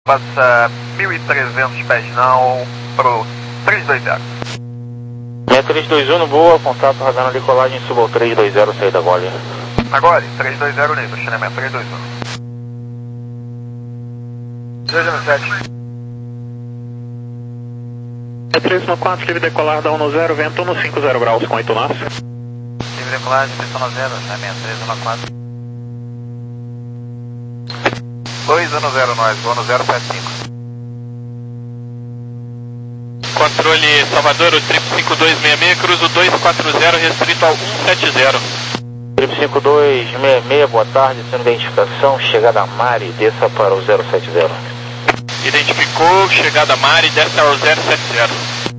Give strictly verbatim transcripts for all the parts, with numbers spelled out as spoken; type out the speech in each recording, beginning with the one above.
Passa mil e trezentos pés não pro três dois zero. É três dois um, boa, contato radar na decolagem, suba ao três dois zero, saída agora. Agora, três dois zero nível, chaneamento três dois um. três zero sete. É três um quatro, livre decolar, dá um no zero, vento no cinco zero graus, com oito nós. Livre decolagem, pistão no zero, chaneamento três um quatro. dois um zero nós, vou no zero sete cinco. Controle Salvador, o trip cinco dois seis seis, cruzo dois quatro zero, restrito ao um sete zero. Trip cinco dois seis seis, boa tarde, sem identificação, chegada a Mari, desça para o zero sete zero. Identificou, chegada a Mari, desce ao zero sete zero.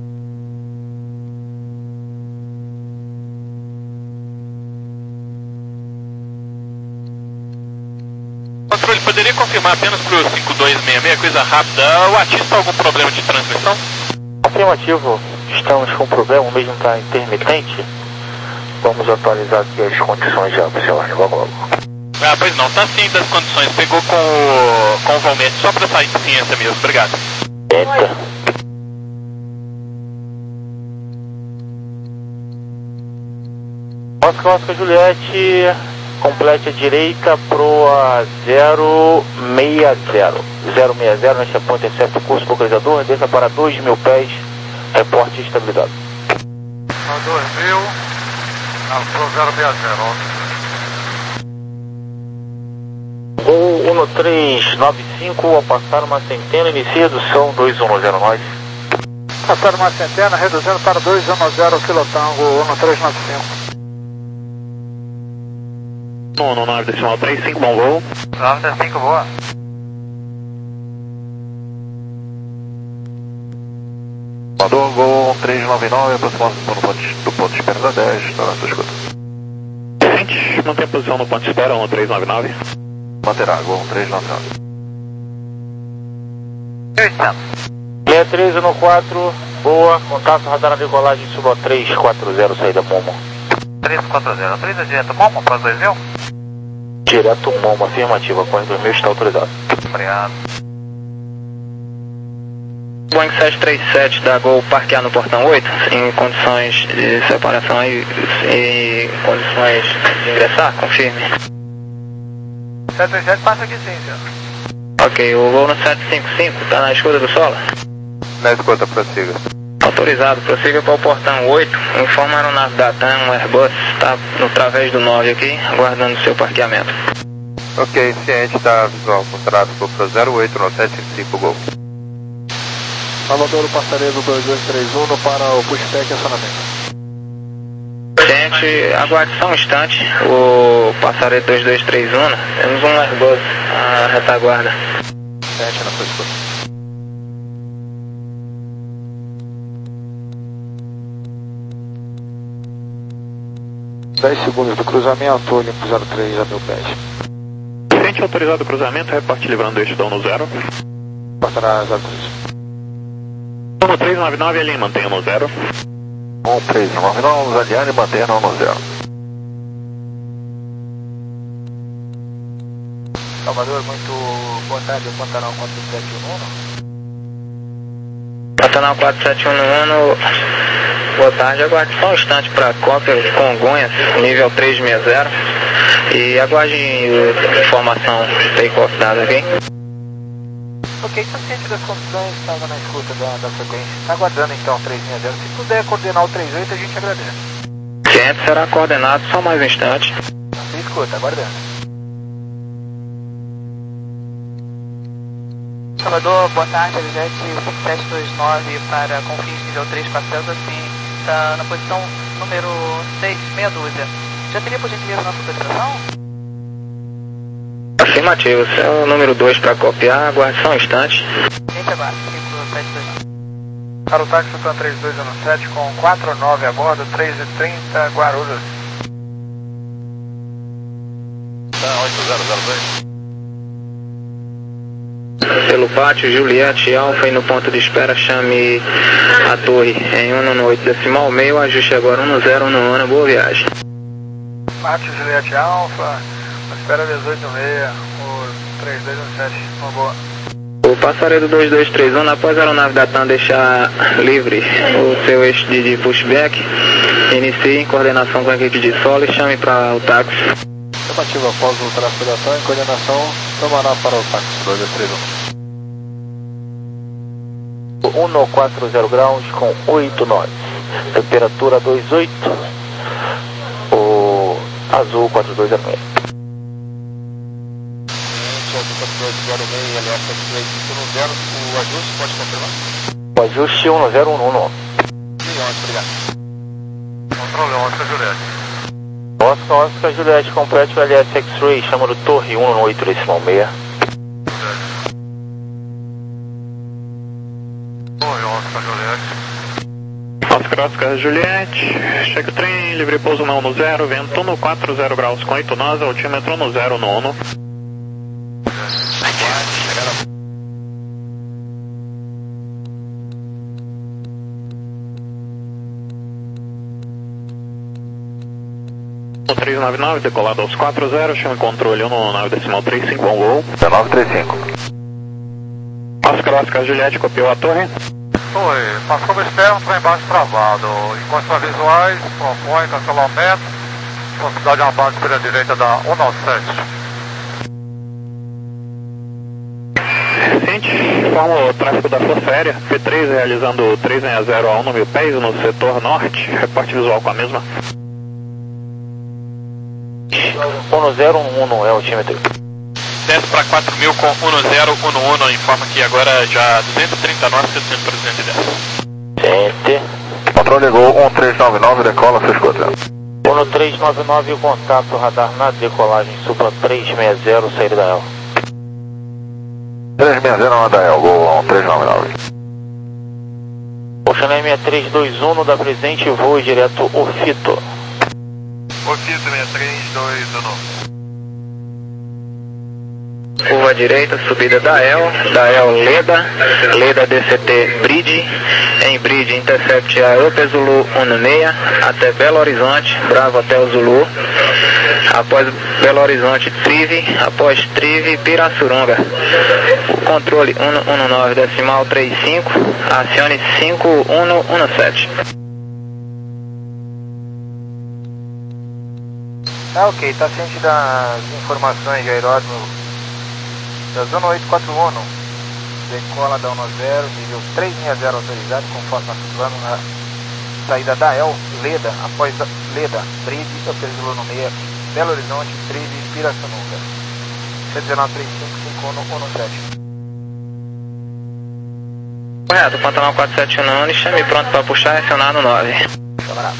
Controle, poderia confirmar apenas para o cinco dois seis seis, coisa rápida, o ATIS está algum problema de transmissão? Afirmativo, estamos com problema, o mesmo está intermitente. Vamos atualizar aqui as condições já, senhor. Vamos logo. Ah, pois não, tá sim das condições. Pegou com o, com o Valmete, só para sair de ciência mesmo. Obrigado. Eita. Oscar, Oscar, Juliette, complete a direita pro a zero seis zero. zero seis zero, neste ponto é certo curso localizador, desça para dois mil pés, reporte estabilizado. dois mil, pro zero seis zero. Gol um três nove cinco, ao passar uma centena, inicia redução dois um zero nove. Passar uma centena, reduzindo para dois um zero, Kilotango um três nove cinco. um no nove decimal três cinco, bom voo. nove decimal cinco, boa. Mandou Gol três nove nove, aproximação do ponto, do ponto de espera da dez, está na sua escuta. Gente, mantém a posição no ponto de espera, um três nove nove. Manterá, Gol três nove nove. seis três um quatro, boa, contato radar na decolagem, suba ao três quatro zero, saída Momo. três quatro zero, três é direto Momo, para dois mil? Direto Momo, afirmativa, corre dois mil, está autorizado. Obrigado. Boeing sete três sete da Gol parquear no portão oito, em condições de separação e em condições de ingressar, confirme. sete três sete passa aqui sim, senhor. Ok, o voo no sete cinco cinco está na escuta do solo? Na escuta, prossiga. Autorizado, prossiga para o portão oito, informa a aeronave da TAM, um Airbus, está no través do nove aqui, aguardando o seu parqueamento. Ok, ciente, está visual, contrato para zero oito no sete cinco cinco, Gol. Salvador, passaredo dois dois três um para o pushback e acionamento. Gente, aguarde só um instante, o passaredo dois dois três um, temos um Airbus à retaguarda. Ciente na sua escuta. dez segundos do cruzamento, limpo zero três a mil pés. Gente, autorizado o cruzamento, reporte livrando este dão no zero. Passará zero três. um três nove nove, ali mantenha no zero. um três nove nove, aliane e mantenha no zero. Salvador, muito boa tarde, o Pantanal quatro sete um um. Pantanal quatro sete um um, boa tarde, aguarde só um instante para cópia de Congonhas, nível três seis zero. E aguarde informação take-off dada aqui. Ok, está ciente das condições, estava na escuta da, da frequência. Está aguardando então o três seis zero. Se puder coordenar o três oito, a gente agradece. Ciente, será coordenado, só mais um instante. Se escuta, aguardando. Salvador, boa tarde, Elisete cinco sete dois nove para Confins nível três quatro zero, assim, está na posição número seis, meia dúzia. Já teria por gentileza nossa autorização? Afirmativo, esse é o número dois para copiar, aguarde só um instante. Gente, aguarde, cinco sete dois nove. Para o táxi Sultan três dois um sete com quatro nove a bordo, três e trinta, Guarulhos. oito zero zero dois. Pelo pátio, Juliette Alfa e no ponto de espera chame a torre em um no oito decimal meio, ajuste agora um no zero um no ano, boa viagem. Pátio Juliette Alfa, espera dezoito e meia, o três dois um sete, uma boa. O passaredo dois dois três um, após a aeronave da TAM deixar livre o seu eixo de pushback, inicie em coordenação com a equipe de solo e chame para o táxi. Afirmativa, após o tráfego da TAM, em coordenação, tomará para o táxi dois dois três um. cento e quarenta graus com oito nós. Temperatura dois oito. O azul quatro dois zero seis. quatro dois zero seis, L S X-Ray cinco zero, o ajuste pode confirmar? O ajuste um zero um um. Obrigado. Controle Oscar Juliette. Oscar, Oscar Juliette, complete o L S X-Ray, chama do Torre um oito decimal seis. Torre Oscar Juliette. Oscar, Oscar, Juliette, chega o trem, livre pouso na um zero, vento no quatro zero graus com oito nós, altímetro no zero nono. três nove nove, decolado aos quatro zero, chama controle um nove decimal três cinco, bom voo. dezenove trinta e cinco. Oscar, Oscar, Juliette, copiou a torre. Oi, passou no externo, trem baixo travado. Encontros visuais, propõe cancelamento, velocidade na base pela direita da cento e noventa e sete. Ciente, informa o tráfego da Força Aérea, P três realizando três seis zero a um mil pés no setor norte, reporte visual com a mesma. um zero um um é o altímetro. Desce para quatro mil com um zero um um, informa que agora já duzentos e trinta nós, setenta por duzentos e dez. Ciente. Controle Gol um três nove nove, decola, você escuta. um três nove nove, o contato radar na decolagem, supla três seis zero, saída da El. três seis zero na da El, Gol um três nove nove. Ocean seis três dois um, da presente, voo direto Ofito. Ofito seis três dois um. Curva direita, subida da E L, da E L Leda, Leda D C T Bridge, em Bridge intercept a Upper Zulu um seis até Belo Horizonte, Bravo Hotel Zulu, após Belo Horizonte Trive, após Trive Pirassununga. Controle um um nove decimal três cinco, acione cinco um um sete. Ah, ok, está ciente das informações de aeródromo da Zona oito quatro um, decola da um zero, nível três seis zero autorizado, conforme nosso plano na saída da E L, Leda, após Leda, Bridge, Upper Zulu no seis, Belo Horizonte, Trive, Pirassununga. C um nove três cinco cinco um um sete. Correto, Pantanal quatro sete um, chame pronto para puxar, acionar no nove. Camarada.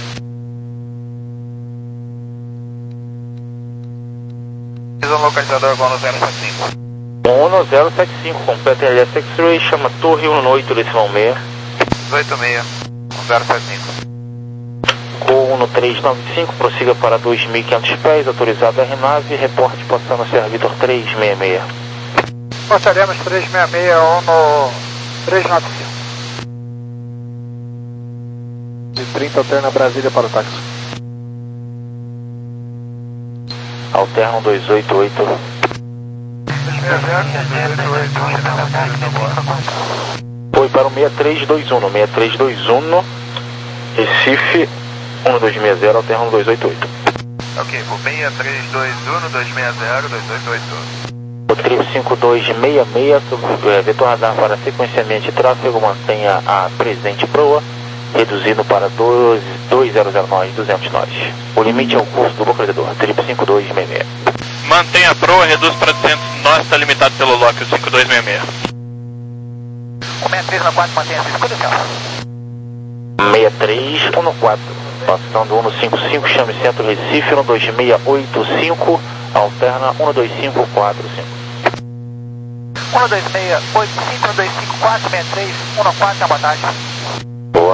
Localizador igual no zero sete cinco. um zero sete cinco, completa L S X-Ray, chama Torre um oito decimal seis. oito seis, um zero sete cinco. Gol um três nove cinco, prossiga para dois mil e quinhentos pés, autorizado R nave, reporte passando Servitor três seis seis. Passaremos três seis seis um no três nove cinco. De trinta alterna Brasília para o táxi. Alterno dois oito oito. Foi para o seis três dois um, seis três dois um, Recife, um dois seis zero, alterno dois oito oito. Ok, por seis três dois um, dois seis zero, dois oito oito. O trip cinco dois seis seis, vetor radar para sequenciamento de tráfego, mantenha a presente proa, reduzindo para dois zero zero nós, duzentos nós. O limite é o curso do localizador, trip cinco dois seis seis. Mantenha a proa, reduz para duzentos nós, está limitado pelo lock, o cinco dois seis seis. um seis três no quatro, mantenha a escuta, senhor. seis três um no quatro, passando um no cinco cinco, chame centro Recife, um dois seis oito cinco, alterna um dois cinco quatro cinco. um dois seis oito cinco, um dois cinco quatro, seis três um no quatro, boa tarde. Boa.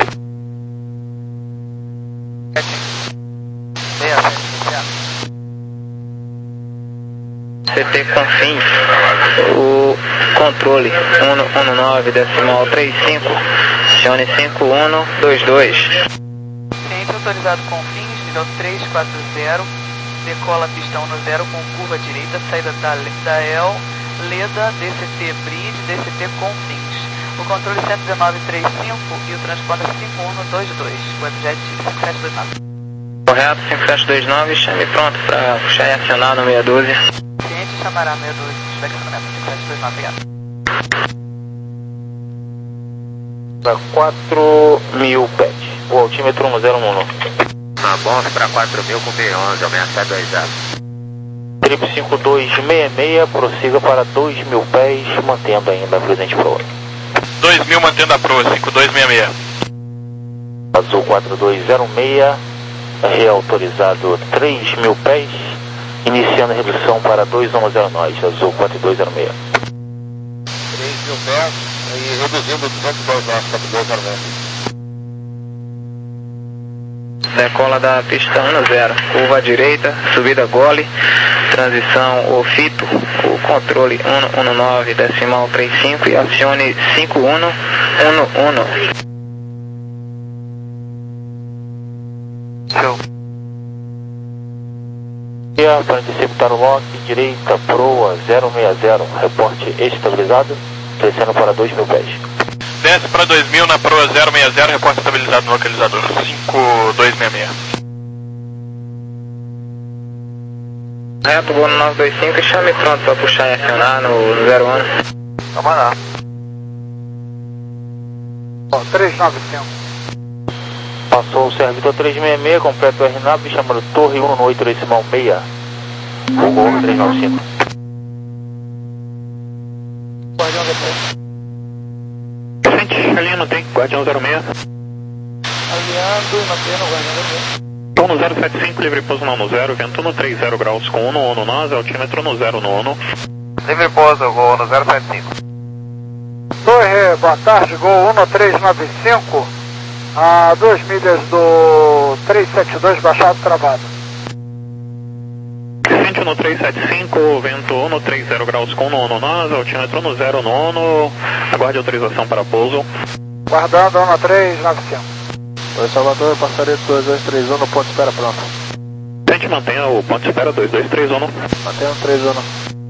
C T Confins, o controle um um nove decimal três cinco, acione cinco um dois dois. Ciente autorizado Confins, nível três quatro zero, decola pistão no zero com curva direita, saída da, da E L, Leda, D C T Bridge, D C T Confins. O controle cento e dezenove trinta e cinco e o transponder cinco um dois dois, Webjet cinco sete dois nove. Correto, cinco sete dois nove, chame pronto para puxar e acionar no meia dúzia. Cliente chamará meia dúzia, inspecionamento cinco sete dois nove, obrigado. Para quatro mil pés, o altímetro um zero um um. Tá bom, para quatro mil com B onze, aumenta dois zero. Trip cinco dois seis seis, prossiga para dois mil pés, mantendo ainda a presente proa. dois mil mantendo a proa, cinco dois seis seis. Azul quatro dois zero seis, reautorizado três mil pés, iniciando a redução para dois um zero nós, Azul quatro dois zero seis. três mil pés e reduzindo duzentos e dois nós, quatro dois zero seis. Decola da pista um zero, curva à direita, subida gole, transição ofito, o controle um um nove decimal trinta e cinco e acione cinco um um um. Show. Para interceptar o lock, direita, proa zero seis zero, reporte estabilizado, descendo para dois mil pés. Desce para dois mil na proa zero seis zero, reporte estabilizado no localizador, cinco dois seis seis. Reto, voo no nove dois cinco e chame pronto para puxar e acionar no zero um. Vamos lá. Ó, três nove cinco. Passou o servidor três seis seis, completo o R N A V, chamando Torre um oito decimal seis. Google três nove cinco. Guardião V P. Gente, alinha no tanque, Guardião zero seis. Alinhando e mantendo o Guardião V P. Estou no zero sete cinco, livre pouso não no zero, vento no trinta graus com um no nós, altímetro no zero no um. Livre pouso, Gol no zero sete cinco. Torre, boa tarde, Gol um três nove cinco, a duas milhas do trezentos e setenta e dois, baixado travado. Gente no trezentos e setenta e cinco, vento um no trinta graus com um no nós, altímetro no zero no um, aguarde autorização para pouso. Guardando um três nove cinco. Oi, Salvador, passaria dois dois três um no ponto de espera pronto. Gente, mantenha o ponto de espera dois dois três um. Mantenha o três um.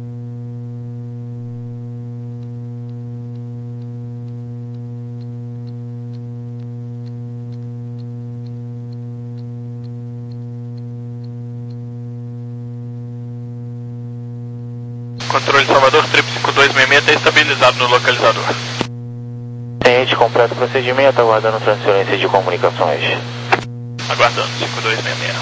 Controle Salvador, trip cinco dois seis seis está estabilizado no localizador. Tenente, completo o procedimento, aguardando transferência de comunicações. Aguardando, cinco dois seis seis.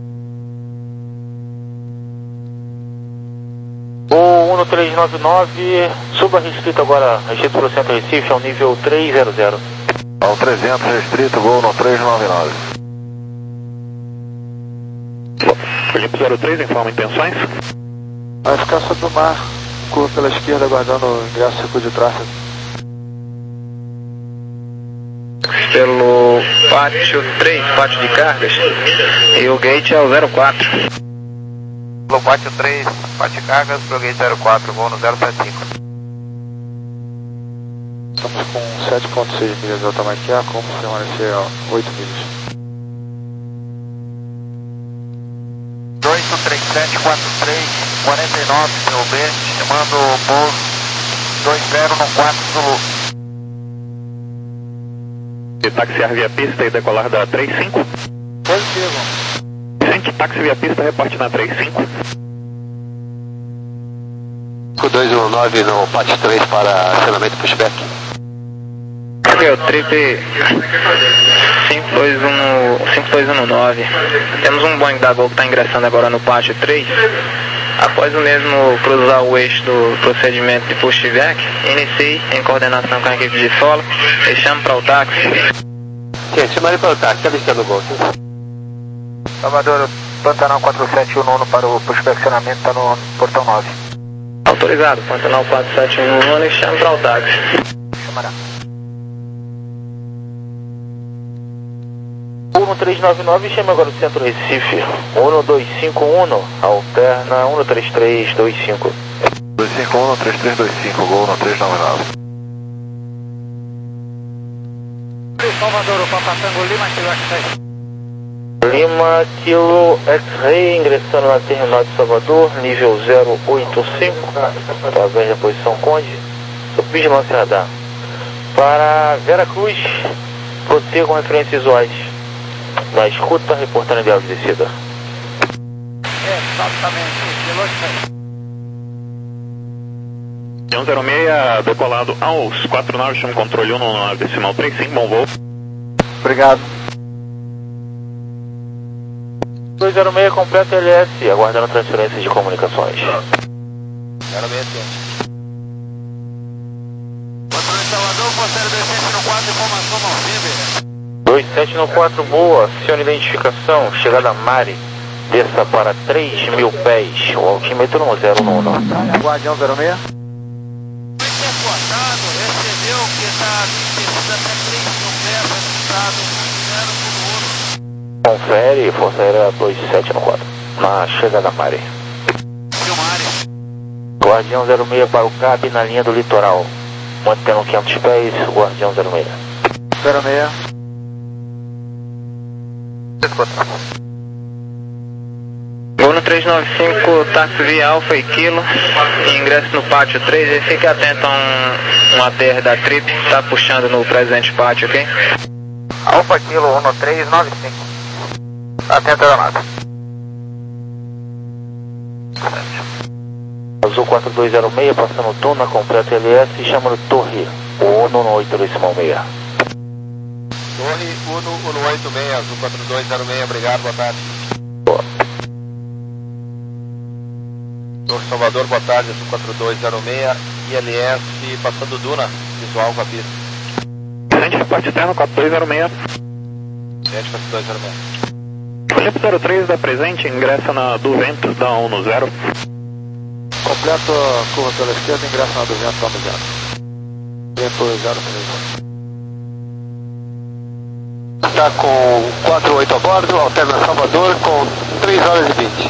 O um três nove nove, suba restrito agora, restrito para o centro Recife, ao nível trezentos. Ao trezentos, restrito, Gol no três nove nove. Felipe zero três, informa intenções. Vai ficar sob o mar, curva pela esquerda, aguardando o ingresso circuito de tráfego. Pelo pátio três, pátio de cargas, e o gate é o zero quatro. Pelo pátio três, pátio de cargas, pro gate zero quatro, Gol no zero sete cinco. Estamos com sete ponto seis milhas de alta maquiar, como permanecer a oito milhas. oito três sete quatro três, quarenta e nove, seu B, chamando o pouso dois zero no quatro Zulu. Taxiar via pista e decolar da trinta e cinco. Positivo. Gente, táxi via pista, reporte na trinta e cinco. cinco dois um nove no pátio três para acionamento pushback. Aqui é o trip cinco dois um nove. Temos um Boeing da Gol que está ingressando agora no pátio três. Após o mesmo cruzar o eixo do procedimento de pushback, inicie em coordenação com a equipe de solo e chame para o táxi. Gente, chama para o táxi, está avistando o Gol. Salvador, Pantanal quatro sete um nono para o prospeccionamento, está no portão nove. Autorizado, Pantanal quatro sete um nono e chame para o táxi. Chamará. um três nove nove, chama agora o centro Recife. um dois cinco um, alterna um três três dois cinco. dois cinco um, três três dois cinco, Gol no três nove nove. Salvador, o Papa Tango Lima, Quebec seis. Lima Kilo X-Ray, ingressando na terminal de Salvador, nível zero oito cinco, através da posição Conde, sob vigilância radar. Para Vera Cruz, prossiga com referências visuais. Na escuta, reportando ideal de descida. Exatamente, velocidade. um zero seis, decolado aos quatro nove, chama controle um nove, decimal três cinco, bom voo. Obrigado. dois zero seis, completa L S, aguardando transferência de comunicações. zero seis sete. Controle Salvador, Conselho dois sete no quatro, informação não vive. dois sete no quatro, boa, acione identificação, chegada Mari, desça para três mil pés, o altímetro no zero um um. Guardião zero seis. Foi reportado, recebeu que está descida até três mil pés, registrado zero um um. Confere, Força Aérea dois sete no quatro, na chegada Mari. Mari. Guardião zero seis para o C A B na linha do litoral, mantendo quinhentos pés, Guardião zero seis. zero seis. Voo no três nove cinco, táxi via Alfa e Kilo, ingresso no pátio três e fique atento a um, um A T R da Trip, está puxando no presente pátio, ok? Alfa Kilo um três nove cinco. Atento a nada. Azul quatro dois zero seis, passando Tuna, completa L S, chamando Torre, o um oito decimal seis. Torre um um oito seis, Azul quatro dois zero seis, obrigado, boa tarde. Boa. Torre Salvador, boa tarde, Azul quatro dois zero seis, I L S passando Duna, visual com a pista. Gente, reparte externo quatro dois zero seis. Gente, quatro dois zero seis. Felipe zero três da presente, ingressa na do vento da um no zero. Completo a curva pela esquerda, ingresso na duzentos, vamos zero. Vento zero três. Está com quatro oito a bordo, alterna Salvador com três horas e vinte.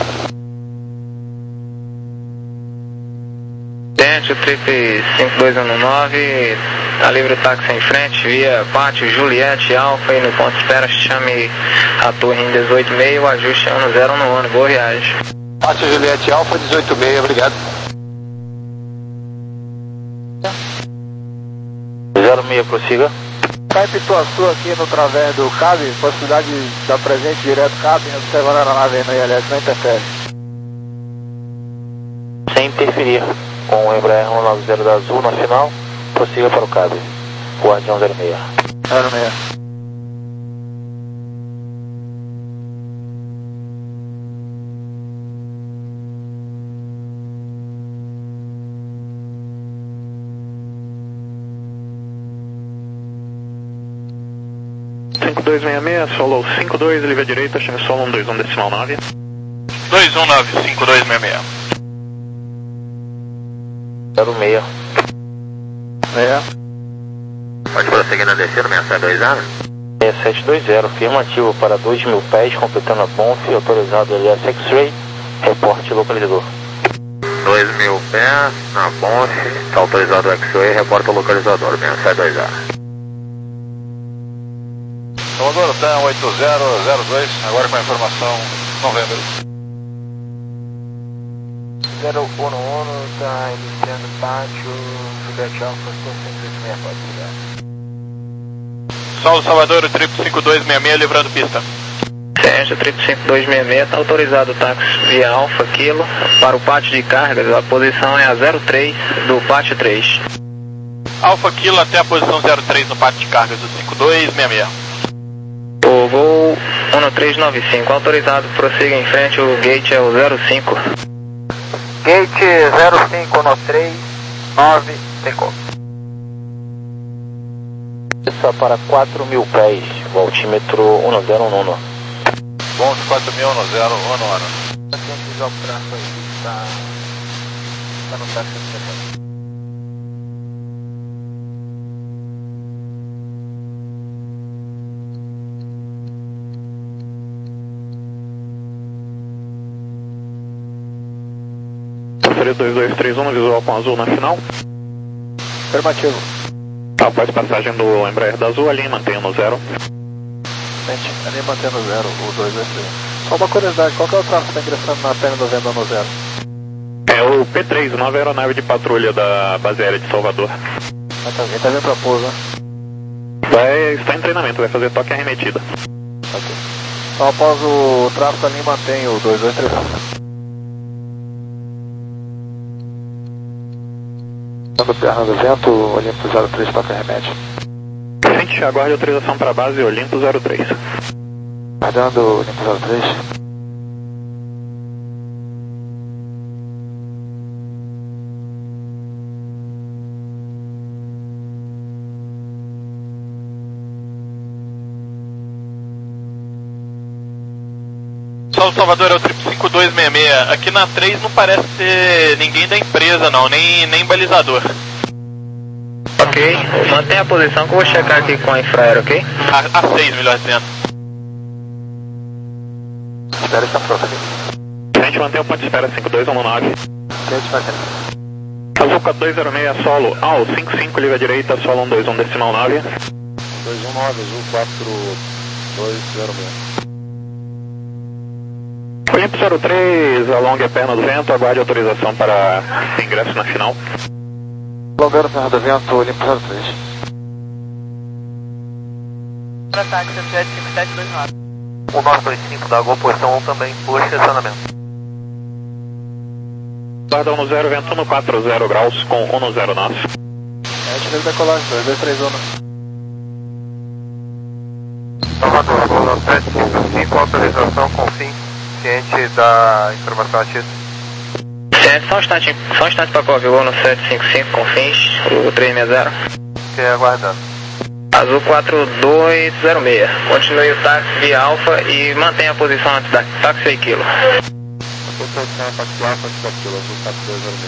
Gente, o Trip cinco dois um nove, tá livre o táxi em frente, via pátio Juliette Alfa e no ponto de espera chame a torre em dezoito e meio, o ajuste é um zero um um, boa viagem. Pátio Juliette Alfa, dezoito e meio, obrigado. zero seis, prossiga. Cai Pituaçu aqui no través do C A B, possibilidade de dar presente direto C A B, observando a nave no I L S, não interfere. Sem interferir, com o Embraer um nove zero da Azul na final, prossiga para o C A B, Guardião zero seis. zero seis. cinco dois seis seis, solo cinco dois, livre à direita, chame solo um dois um decimal nove. dois um nove cinco dois seis seis. zero seis. É. Pode prosseguir na descida, seis sete dois zero. seis sete dois zero, afirmativo para dois mil pés, completando a B O N F, autorizado L S X-Ray, reporte localizador. dois mil pés, na B O N F, está autorizado o X-Ray, reporta o localizador, seis sete dois zero. Salvador, TAM oito zero zero dois, agora com a informação novembro. zero um um, está iniciando pátio, Juliette Alfa, estou sempre de meia, pode ligar. Sol Salvador, o Trip cinco dois seis seis, livrando pista. Gente, o Trip cinco dois seis seis, está autorizado o táxi via Alfa Kilo para o pátio de cargas, a posição é a zero três do pátio três. Alfa Kilo até a posição zero três no pátio de cargas do cinco dois seis seis. O voo um três nove cinco, autorizado, prossiga em frente, o gate é o zero cinco. Gate zero cinco no três nove cinco. Desça para quatro mil pés, o altímetro um zero um um. Bons quatro mil no zero um um. Tem que usar o traço aí, está, está no táxi do telefone. dois dois três um no visual com Azul na final. Afirmativo. Após passagem do Embraer da Azul, ali mantenha no zero. Sente, ali mantendo zero, o dois dois três. Só uma curiosidade, qual que é o tráfego que está ingressando na P N noventa no zero? É o P três, nova aeronave de patrulha da base aérea de Salvador. Ah, tá, ele tá vindo pra pouso, né? Vai estar em treinamento, vai fazer toque arremetida. Ok. Então após o tráfego ali mantém o dois dois três. Dando perna do vento, Olimpo zero três, toque arremete. Gente, aguarde autorização para a base Olimpo zero três. Aguardando Olimpo zero três. Só o Salvador é o triplo cinco dois seis seis. Aqui na três não parece ter ninguém da empresa não, nem, nem balizador. Ok, mantenha a posição que eu vou checar aqui com a infraero, ok? A, a seis, melhor dizendo. Espera essa frota aqui. Gente, mantém o ponto de espera cinco dois um nove. Gente, vai ter. Azul quatro dois zero seis, solo, ao cinco cinco, liga direita, solo um dois um, decimal nove. dois um nove, Azul quatro dois zero seis. Olimpo zero três, alongue a perna do vento, aguarde autorização para ingresso na final. Alongando a perna do vento, Olimpo zero três. Para táxi, jet cinco sete dois nove. um nove dois cinco da Gol, posição um também, por estacionamento. Guarda um zero, vento no quatro zero graus com um zero nosso. É, tive decolagem, dois dois três um. Salvador, Gol sete cinco cinco, autorização com fim. Ciente da informação atida. Ciente, só um instante, só um instante para Cove, voo no sete cinco cinco com fins, o três seis zero. Ok, aguardando. Azul quatro dois zero seis, continue o táxi via Alfa e mantenha a posição antes da táxi aí, Kilo. Posição táxi Alfa antes da Kilo, Azul quatro dois zero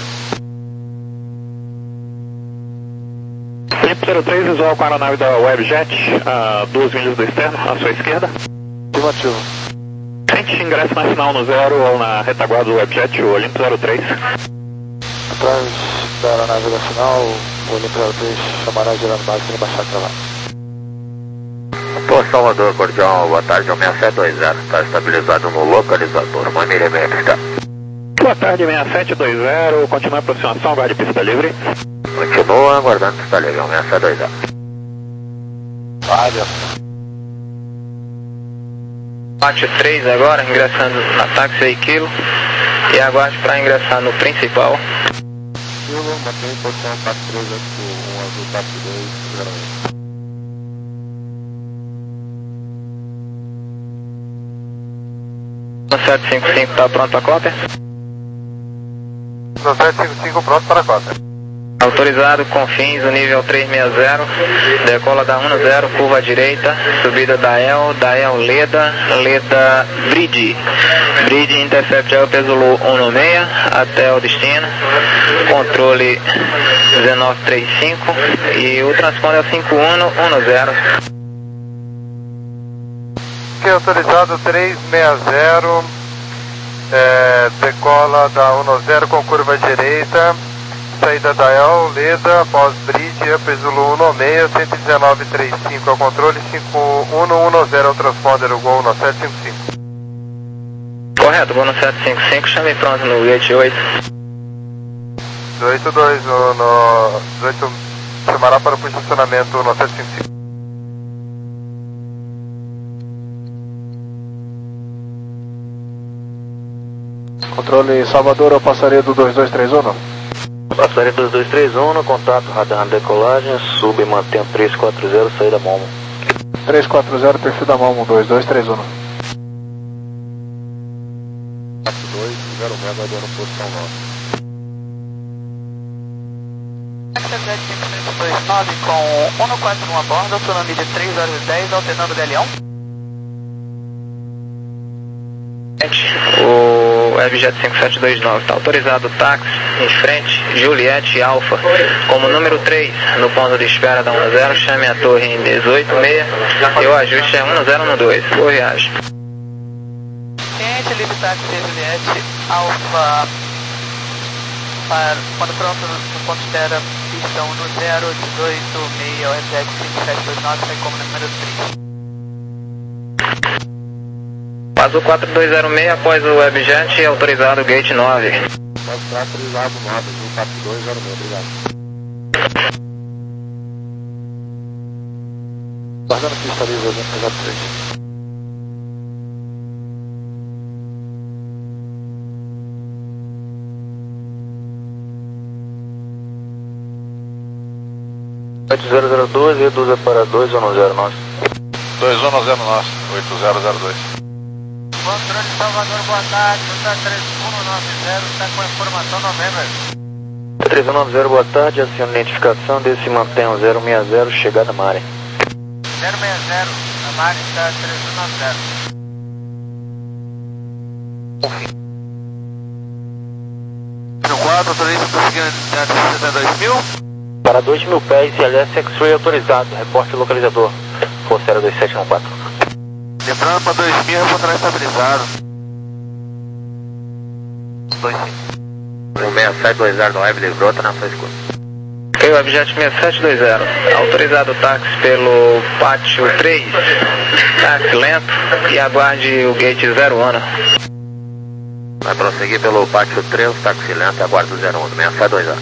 seis. Olimpo zero três, visual com a aeronave da Webjet, a duas milhas do externo, à sua esquerda. Afirmativo. Gente, ingresso na final no zero ou na retaguarda do Webjet, o Olimpo zero três. Atrás da aeronave da final, o Olimpo zero três chamará girando base para baixar travado. Pô, Salvador, cordial, boa tarde, é o seis sete dois zero, está estabilizado no localizador, uma milímetro, tá? Boa tarde, seis sete dois zero, continua a aproximação, aguarde pista livre. Continua aguardando pista livre, é o seis sete dois zero. Olha. Pátio três agora, ingressando na táxi aí, Kilo. E aguarde para ingressar no principal. Kilo, mantém posição táxi três antes do um Azul táxi dois zero seis. No sete cinco cinco está pronto a cópia? No sete cinco cinco pronto para a cópia. Autorizado com fins o nível três seis zero, decola da um zero, curva à direita, subida da El, da El Leda, Leda Bridge, Bridge Intercept Alpha Zulu um seis até o destino, controle um nove três cinco e o transponder é o cinco um um zero. Ok, autorizado três seis zero, é, decola da um zero com curva à direita. Saída da El, Leda, pós-bridge, Up Zulu um seis, cento e dezenove trinta e cinco ao controle, cinco um um zero ao transponder, o Gol no sete cinco cinco. Correto, vou no sete cinco cinco, chamei pronto no gate oito. oito dois, no, no dezoito, chamará para o posicionamento no sete cinco cinco. Controle Salvador, eu passaria do dois dois três um. Passaria dois dois três um, no contato, radar na decolagem, sub e mantém três quatro zero, saída Momo. três quatro zero, perfil da Momo, dois dois três um. quatro dois zero seis, aguardando posição nove. Jet cinco cinco dois nove com um quatro um a bordo, autonomia de três horas e dez, alternando galeão. O Webjet cinco sete dois nove está autorizado o táxi em frente, Juliette Alfa, como número três, no ponto de espera da um zero, chame a torre em dezoito seis e o ajuste é um zero um dois. Boa viagem. Ciente, livre táxi Juliette Alfa, para, quando pronto no ponto de espera, pista um zero, dezoito seis, o Webjet cinco sete dois nove, sai como número três. Azul quatro dois zero seis, após o Webjet, autorizado gate nove. Autorizado nove, Azul quatro dois zero seis, obrigado. Guardando pista livre, zero três. oito zero zero dois, reduza para dois um zero nove. dois um zero nove, oito zero zero dois. Controle Salvador, boa tarde, está três um nove zero, está com a informação November. três um nove zero, boa tarde, aciona a identificação, desse mantém o zero seis zero, chegada Mare. zero seis zero, a Mare está três um nove zero. quatro, autoriza prosseguindo de setenta e dois mil. Para dois mil pés e L S X-Ray autorizado, reporte localizador, Força zero dois sete um quatro. Lembrando para dois mil, reportará estabilizado. dois cinco. um seis sete dois zero nove, livrou, tá na sua escuta. Ok, o objeto seis sete dois zero, autorizado o táxi pelo pátio três, táxi lento, e aguarde o gate zero um. Vai prosseguir pelo pátio três, táxi lento, aguarde o zero um, seis sete dois zero.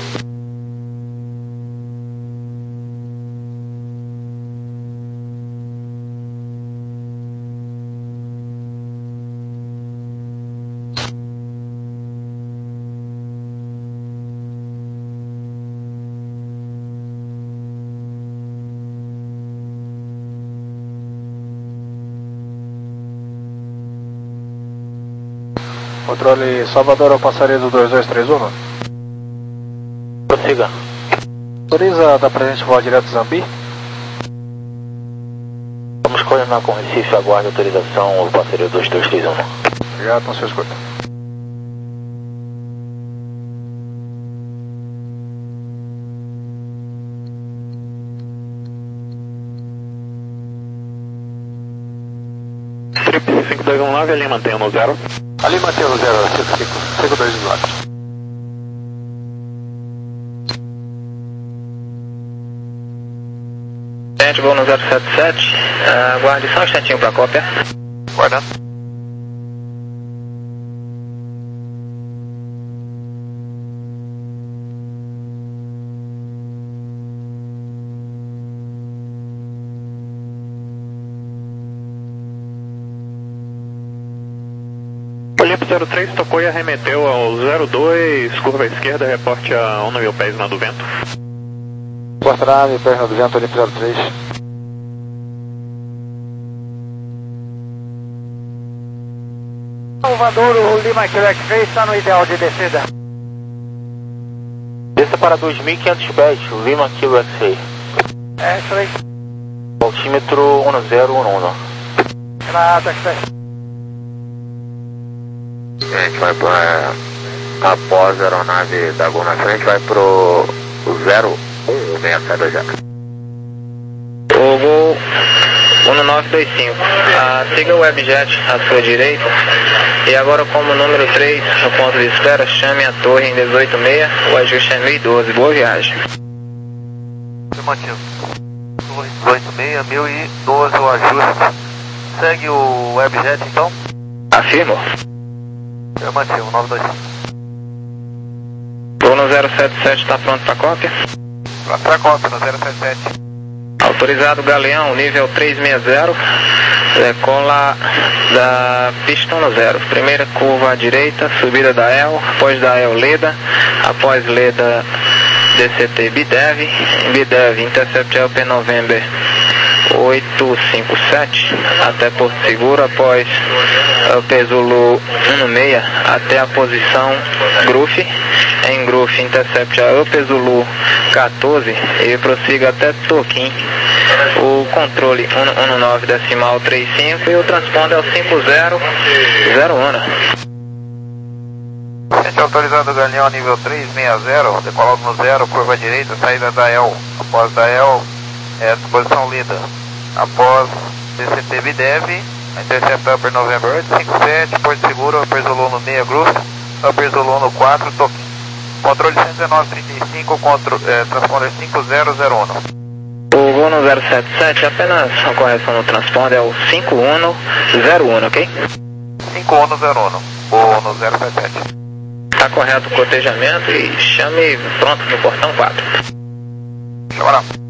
Controle Salvador ao passaria do dois dois três um. Prossiga. Autoriza da presente voar direto Zambi? Vamos coordenar com Recife, aguarde autorização, o passaria dois dois três um. Obrigado, não se escuta. Trip cinco dois um nove, ali mantém no zero. Ali mantém o zero, cinco cinco, cinco dois nove. Gente, voo no zero sete sete, uh, aguarde só um instantinho para a cópia. Guardando. Olimpo zero três tocou e arremeteu ao zero dois, curva à esquerda, reporte a um mil pés na do vento. Porta nave, perna do vento, Olimpo zero três. Salvador, o Lima Quebec três está no ideal de descida. Desça para dois mil e quinhentos pés, Lima Kilo X-Ray. É, isso aí. Altímetro um zero um um. Na X-Ray. A gente vai para, após a aeronave da Gol na frente, vai pro zero um seis sete dois zero. O Gol um nove dois cinco, ah, siga o Webjet à sua direita, e agora como número três, no ponto de espera, chame a torre em dezoito seis, o ajuste é mil e doze, boa viagem. Afirmativo. Torre dezoito seis, mil e doze o ajuste. Segue o Webjet então? Afirmo. Afirmativo, nove dois cinco. Voo no zero sete sete, está pronto para cópia? Pronto para cópia, no zero sete sete. Autorizado Galeão, nível três seis zero, decola da pista um zero. Primeira curva à direita, subida da E L, após da E L Leda, após Leda D C T Bidev, Bidev Intercept L P November oito cinco sete, até Porto Seguro, após L P Zulu um seis, até a posição Groove, em Groove Intercept L P Zulu quatorze e prossiga até Toquim, o controle um nove decimal trinta e cinco e o transponder é o cinco zero zero um. Gente autorizado Galeão nível três seis zero, decolado no zero, curva à direita, saída da E L, após da E L, é, posição Lida, após D C T Bidev, Intercept Upper November oito cinco sete, Porto Seguro, Upper Zulu no seis Groove, Upper Zulu no quatro, Toquim. Controle cento e dezenove trinta e cinco, contro, é, transponder cinco zero zero um. O voo no zero sete sete, apenas uma correção no transponder, é o cinco um zero um, ok? cinco ONO zero ONO, ONO zero sete sete. Tá correto o cotejamento e chame pronto no portão quatro. Chama lá.